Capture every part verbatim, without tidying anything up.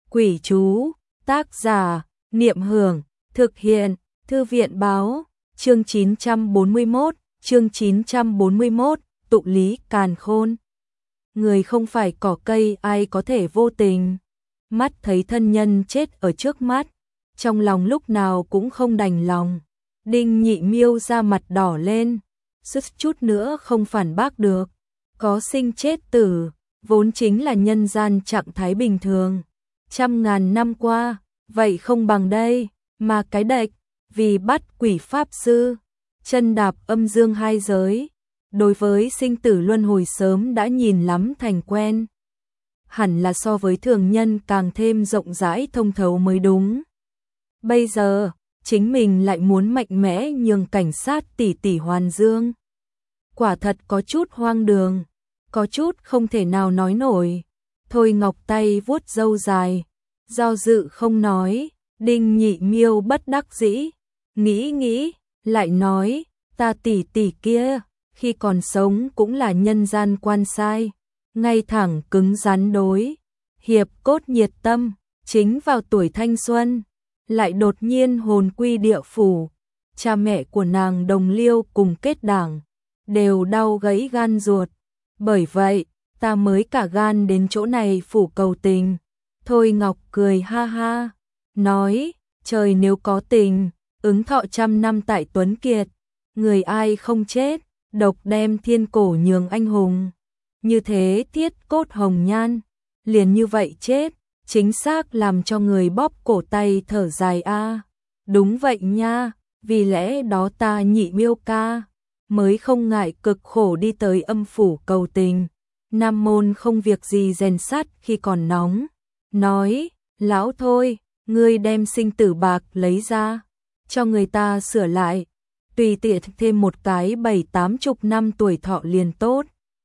Quỷ chú, tác giả, Niệm Hưởng, thực hiện, Thư viện báo, chương chín trăm bốn mươi mốt, chương chín trăm bốn mươi mốt, tụ lý càn khôn. Người không phải cỏ cây ai có thể vô tình. Mắt thấy thân nhân chết ở trước mắt, trong lòng lúc nào cũng không đành lòng. Đinh Nhị Miêu da mặt đỏ lên, suýt chút nữa không phản bác được. Có sinh chết tử, vốn chính là nhân gian trạng thái bình thường. Trăm ngàn năm qua, vậy không bằng đây, mà cái đệch, vì bắt quỷ pháp sư, chân đạp âm dương hai giới. Đối với sinh tử luân hồi sớm đã nhìn lắm thành quen. Hẳn là so với thường nhân càng thêm rộng rãi thông thấu mới đúng. Bây giờ, chính mình lại muốn mạnh mẽ nhường cảnh sát tỷ tỷ hoàn dương. Quả thật có chút hoang đường, có chút không thể nào nói nổi. Thôi Ngọc tay vuốt râu dài, do dự không nói. Đinh Nhị Miêu bất đắc dĩ, nghĩ nghĩ, lại nói, ta tỷ tỷ kia, khi còn sống cũng là nhân gian quan sai, ngay thẳng cứng rắn đối, hiệp cốt nhiệt tâm, chính vào tuổi thanh xuân, lại đột nhiên hồn quy địa phủ. Cha mẹ của nàng đồng liêu cùng kết đảng, đều đau gãy gan ruột, bởi vậy, ta mới cả gan đến chỗ này phủ cầu tình. Thôi Ngọc cười ha ha, nói, trời nếu có tình, ứng thọ trăm năm tại Tuấn Kiệt, người ai không chết, độc đem thiên cổ nhường anh hùng. Như thế thiết cốt hồng nhan, liền như vậy chết, chính xác làm cho người bóp cổ tay thở dài a. Đúng vậy nha, vì lẽ đó ta Nhị Miêu ca, mới không ngại cực khổ đi tới âm phủ cầu tình. Nam môn không việc gì rèn sắt khi còn nóng. Nói, lão thôi, ngươi đem sinh tử bạc lấy ra, cho người ta sửa lại, tùy tiện thêm một cái bảy tám chục năm tuổi thọ liền tốt.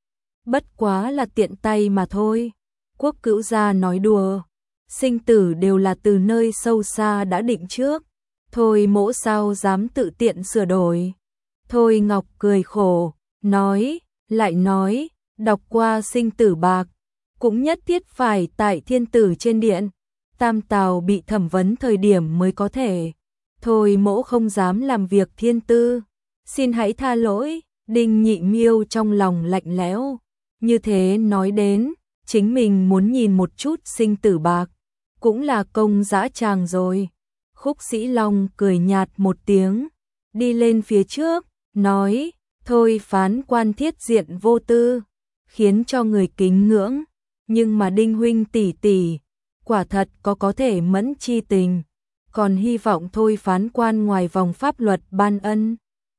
Bất quá là tiện tay mà thôi. Quốc Cữu gia nói đùa, sinh tử đều là từ nơi sâu xa đã định trước. Thôi mỗ sao dám tự tiện sửa đổi. Thôi Ngọc cười khổ, nói, lại nói, đọc qua sinh tử bạc, cũng nhất thiết phải tại thiên tử trên điện, tam tào bị thẩm vấn thời điểm mới có thể. Thôi mỗ không dám làm việc thiên tư, xin hãy tha lỗi. Đinh Nhị Miêu trong lòng lạnh lẽo, như thế nói đến, chính mình muốn nhìn một chút sinh tử bạc, cũng là công dã tràng rồi. Khúc Sĩ Long cười nhạt một tiếng, đi lên phía trước, nói, thôi phán quan thiết diện vô tư, khiến cho người kính ngưỡng, nhưng mà Đinh huynh tỷ tỷ, quả thật có có thể mẫn chi tình, còn hy vọng thôi phán quan ngoài vòng pháp luật ban ân.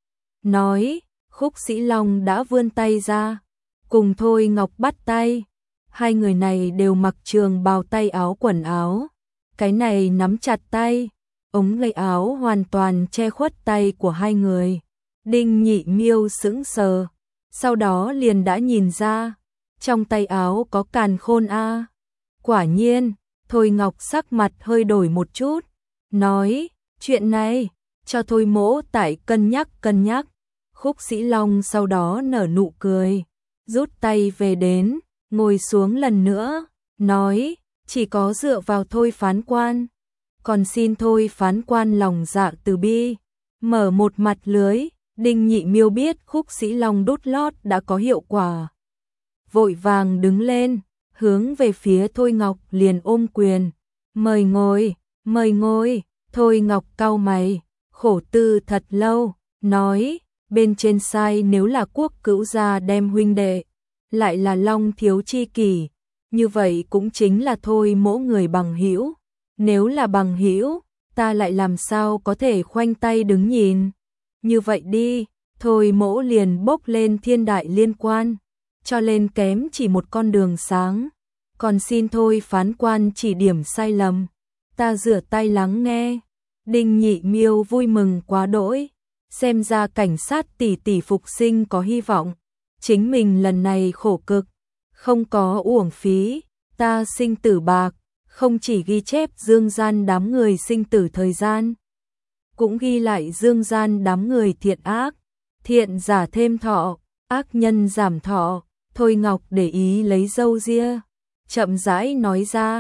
Nói, Khúc Sĩ Long đã vươn tay ra, cùng Thôi Ngọc bắt tay. Hai người này đều mặc trường bào tay áo quần áo, cái này nắm chặt tay, ống lấy áo hoàn toàn che khuất tay của hai người. Đinh Nhị Miêu sững sờ, sau đó liền đã nhìn ra, trong tay áo có càn khôn a. Quả nhiên, Thôi Ngọc sắc mặt hơi đổi một chút, nói, chuyện này, cho Thôi mỗ tại cân nhắc cân nhắc. Khúc Sĩ Long sau đó nở nụ cười, rút tay về đến, ngồi xuống lần nữa, nói, chỉ có dựa vào Thôi phán quan, còn xin Thôi phán quan lòng dạ từ bi, mở một mặt lưới. Đinh Nhị Miêu biết Khúc Sĩ Long đút lót đã có hiệu quả, vội vàng đứng lên, hướng về phía Thôi Ngọc liền ôm quyền, mời ngồi, mời ngồi. Thôi Ngọc cau mày, khổ tư thật lâu, nói, bên trên sai nếu là Quốc Cữu gia đem huynh đệ, lại là Long thiếu chi kỷ, như vậy cũng chính là thôi mỗ người bằng hữu. Nếu là bằng hữu, ta lại làm sao có thể khoanh tay đứng nhìn. Như vậy đi, thôi mỗ liền bốc lên thiên đại liên quan, cho lên kém chỉ một con đường sáng, còn xin thôi phán quan chỉ điểm sai lầm, ta rửa tay lắng nghe. Đinh Nhị Miêu vui mừng quá đỗi, xem ra cảnh sát tỷ tỷ phục sinh có hy vọng, chính mình lần này khổ cực, không có uổng phí. Ta sinh tử bạc, không chỉ ghi chép dương gian đám người sinh tử thời gian, cũng ghi lại dương gian đám người thiện ác, thiện giả thêm thọ, ác nhân giảm thọ. Thôi Ngọc để ý lấy râu ria, chậm rãi nói ra,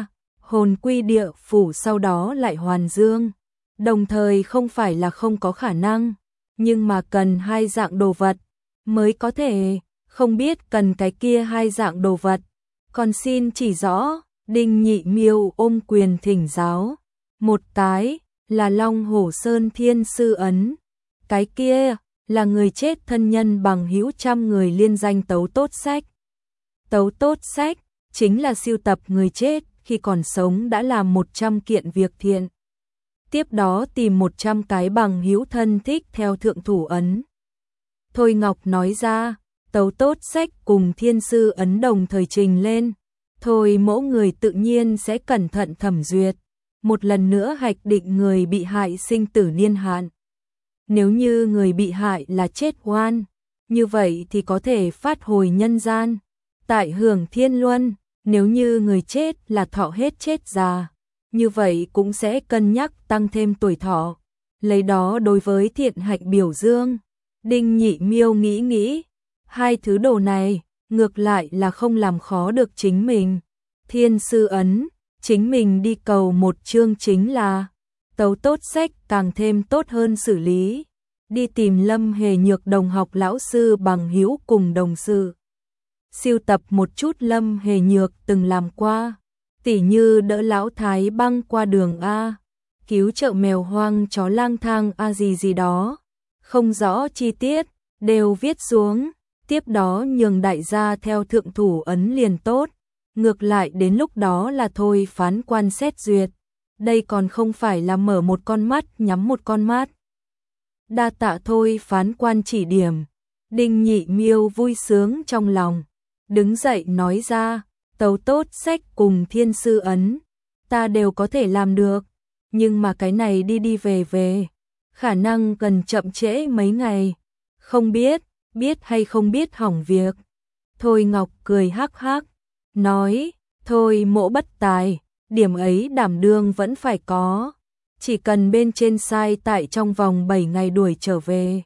hồn quy địa phủ sau đó lại hoàn dương. Đồng thời không phải là không có khả năng, nhưng mà cần hai dạng đồ vật mới có thể, không biết cần cái kia hai dạng đồ vật. Còn xin chỉ rõ, Đinh Nhị Miêu ôm quyền thỉnh giáo. Một cái là Long Hổ Sơn Thiên Sư Ấn, cái kia là người chết thân nhân bằng hữu trăm người liên danh tấu tốt sách. Tấu tốt sách chính là sưu tập người chết khi còn sống đã làm một trăm kiện việc thiện. Tiếp đó tìm một trăm cái bằng hữu thân thích theo thượng thủ ấn. Thôi Ngọc nói ra, tấu tốt sách cùng Thiên Sư Ấn đồng thời trình lên. Thôi mỗi người tự nhiên sẽ cẩn thận thẩm duyệt, một lần nữa hạch định người bị hại sinh tử niên hạn. Nếu như người bị hại là chết oan, như vậy thì có thể phát hồi nhân gian, tại hưởng thiên luân. Nếu như người chết là thọ hết chết già, như vậy cũng sẽ cân nhắc tăng thêm tuổi thọ, lấy đó đối với thiện hạnh biểu dương. Đinh Nhị Miêu nghĩ nghĩ, hai thứ đồ này ngược lại là không làm khó được chính mình. Thiên Sư Ấn, chính mình đi cầu một chương chính là tấu tốt sách càng thêm tốt hơn xử lý. Đi tìm Lâm Hề Nhược đồng học lão sư bằng hữu cùng đồng sự. Siêu tập một chút Lâm Hề Nhược từng làm qua, tỉ như đỡ lão thái băng qua đường A, cứu trợ mèo hoang chó lang thang A gì gì đó, không rõ chi tiết, đều viết xuống, tiếp đó nhường đại gia theo thượng thủ ấn liền tốt. Ngược lại đến lúc đó là thôi phán quan xét duyệt, đây còn không phải là mở một con mắt nhắm một con mắt. Đa tạ thôi phán quan chỉ điểm. Đinh Nhị Miêu vui sướng trong lòng, đứng dậy nói ra, tấu tốt sách cùng Thiên Sư Ấn, ta đều có thể làm được, nhưng mà cái này đi đi về về, khả năng cần chậm trễ mấy ngày, không biết, biết hay không biết hỏng việc. Thôi Ngọc cười hắc hắc, nói, thôi mỗ bất tài, điểm ấy đảm đương vẫn phải có, chỉ cần bên trên sai tại trong vòng bảy ngày đuổi trở về.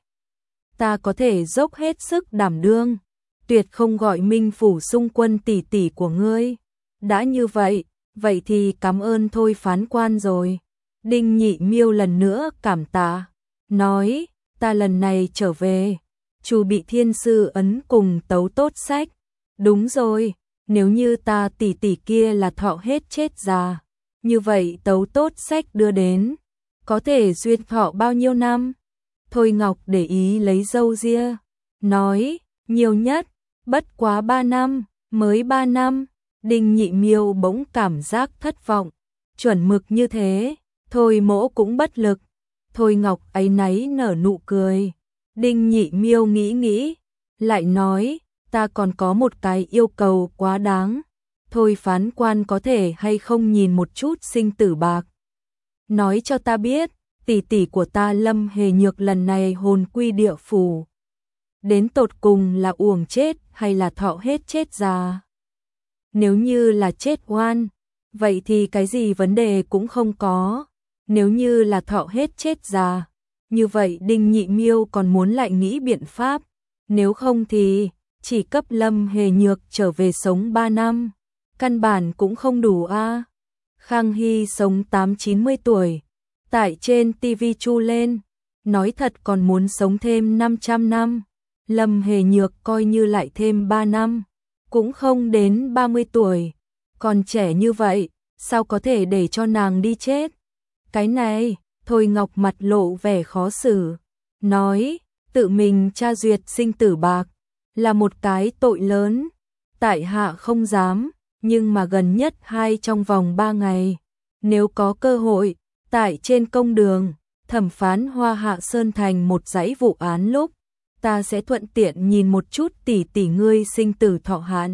Ta có thể dốc hết sức đảm đương, tuyệt không gọi Minh Phủ xung quân tỷ tỷ của ngươi. Đã như vậy, vậy thì cảm ơn thôi phán quan rồi. Đinh Nhị Miêu lần nữa cảm tạ, nói, ta lần này trở về, chủ bị Thiên Sư Ấn cùng tấu tốt sách. Đúng rồi, nếu như ta tỷ tỷ kia là thọ hết chết già, như vậy tấu tốt sách đưa đến, có thể duyên thọ bao nhiêu năm? Thôi Ngọc để ý lấy râu ria, nói, nhiều nhất, bất quá ba năm, mới ba năm. Đinh Nhị Miêu bỗng cảm giác thất vọng, chuẩn mực như thế, thôi mỗ cũng bất lực. Thôi Ngọc áy náy nở nụ cười. Đinh Nhị Miêu nghĩ nghĩ, lại nói, ta còn có một cái yêu cầu quá đáng. Thôi phán quan có thể hay không nhìn một chút sinh tử bạc, nói cho ta biết, tỷ tỷ của ta Lâm Hề Nhược lần này hồn quy địa phủ, đến tột cùng là uổng chết hay là thọ hết chết già. Nếu như là chết oan, vậy thì cái gì vấn đề cũng không có. Nếu như là thọ hết chết già, như vậy Đinh Nhị Miêu còn muốn lại nghĩ biện pháp. Nếu không thì chỉ cấp Lâm Hề Nhược trở về sống ba năm, căn bản cũng không đủ a. À. Khang Hy sống tám chín mươi tuổi, tại trên ti vi chu lên, nói thật còn muốn sống thêm năm trăm năm. Lâm Hề Nhược coi như lại thêm ba năm, cũng không đến ba mươi tuổi, còn trẻ như vậy, sao có thể để cho nàng đi chết? Cái này, Thôi Ngọc mặt lộ vẻ khó xử, nói, tự mình tra duyệt sinh tử bạc, là một cái tội lớn, tại hạ không dám, nhưng mà gần nhất hai trong vòng ba ngày, nếu có cơ hội, tại trên công đường, thẩm phán Hoa Hạ Sơn thành một dãy vụ án lúc, ta sẽ thuận tiện nhìn một chút tỷ tỷ ngươi sinh tử thọ hạn.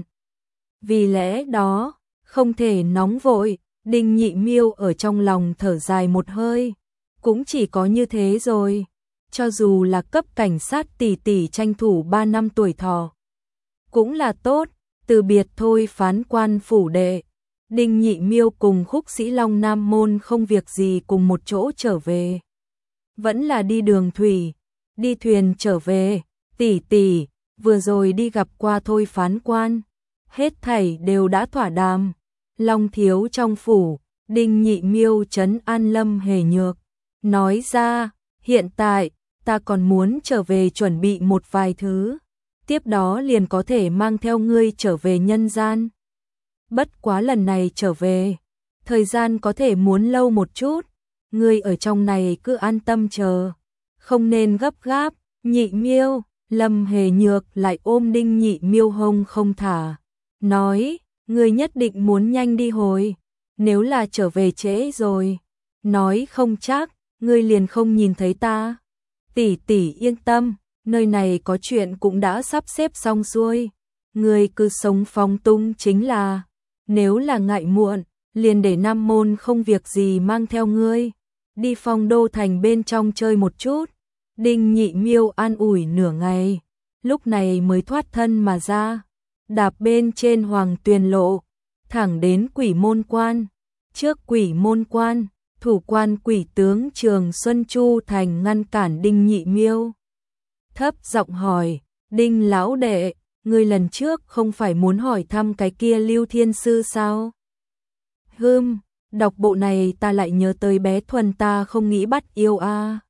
Vì lẽ đó, không thể nóng vội. Đinh Nhị Miêu ở trong lòng thở dài một hơi, cũng chỉ có như thế rồi, cho dù là cấp cảnh sát tỷ tỷ tranh thủ ba năm tuổi thọ, cũng là tốt. Từ biệt thôi phán quan phủ đệ, Đinh Nhị Miêu cùng Khúc Sĩ Long Nam môn không việc gì cùng một chỗ trở về. Vẫn là đi đường thủy, đi thuyền trở về. Tỷ tỷ, vừa rồi đi gặp qua thôi phán quan, hết thảy đều đã thỏa đàm. Long thiếu trong phủ, Đinh Nhị Miêu trấn an Lâm Hề Nhược, nói ra, hiện tại, ta còn muốn trở về chuẩn bị một vài thứ, tiếp đó liền có thể mang theo ngươi trở về nhân gian. Bất quá lần này trở về, thời gian có thể muốn lâu một chút, ngươi ở trong này cứ an tâm chờ, không nên gấp gáp. Nhị Miêu, Lâm Hề Nhược lại ôm Đinh Nhị Miêu hông không thả, nói, ngươi nhất định muốn nhanh đi hồi, nếu là trở về trễ rồi, nói không chắc, ngươi liền không nhìn thấy ta. Tỷ tỷ yên tâm, nơi này có chuyện cũng đã sắp xếp xong xuôi, ngươi cứ sống phóng túng chính là, nếu là ngại muộn, liền để Nam Môn không việc gì mang theo ngươi, đi Phong Đô thành bên trong chơi một chút. Đinh Nhị Miêu an ủi nửa ngày, lúc này mới thoát thân mà ra, đạp bên trên Hoàng Tuyền lộ, thẳng đến Quỷ Môn Quan. Trước Quỷ Môn Quan, thủ quan quỷ tướng Trường Xuân Chu Thành ngăn cản Đinh Nhị Miêu. Thấp giọng hỏi, Đinh lão đệ, ngươi lần trước không phải muốn hỏi thăm cái kia Lưu Thiên Sư sao? Hừm, đọc bộ này ta lại nhớ tới bé Thuần ta không nghĩ bắt yêu a. À.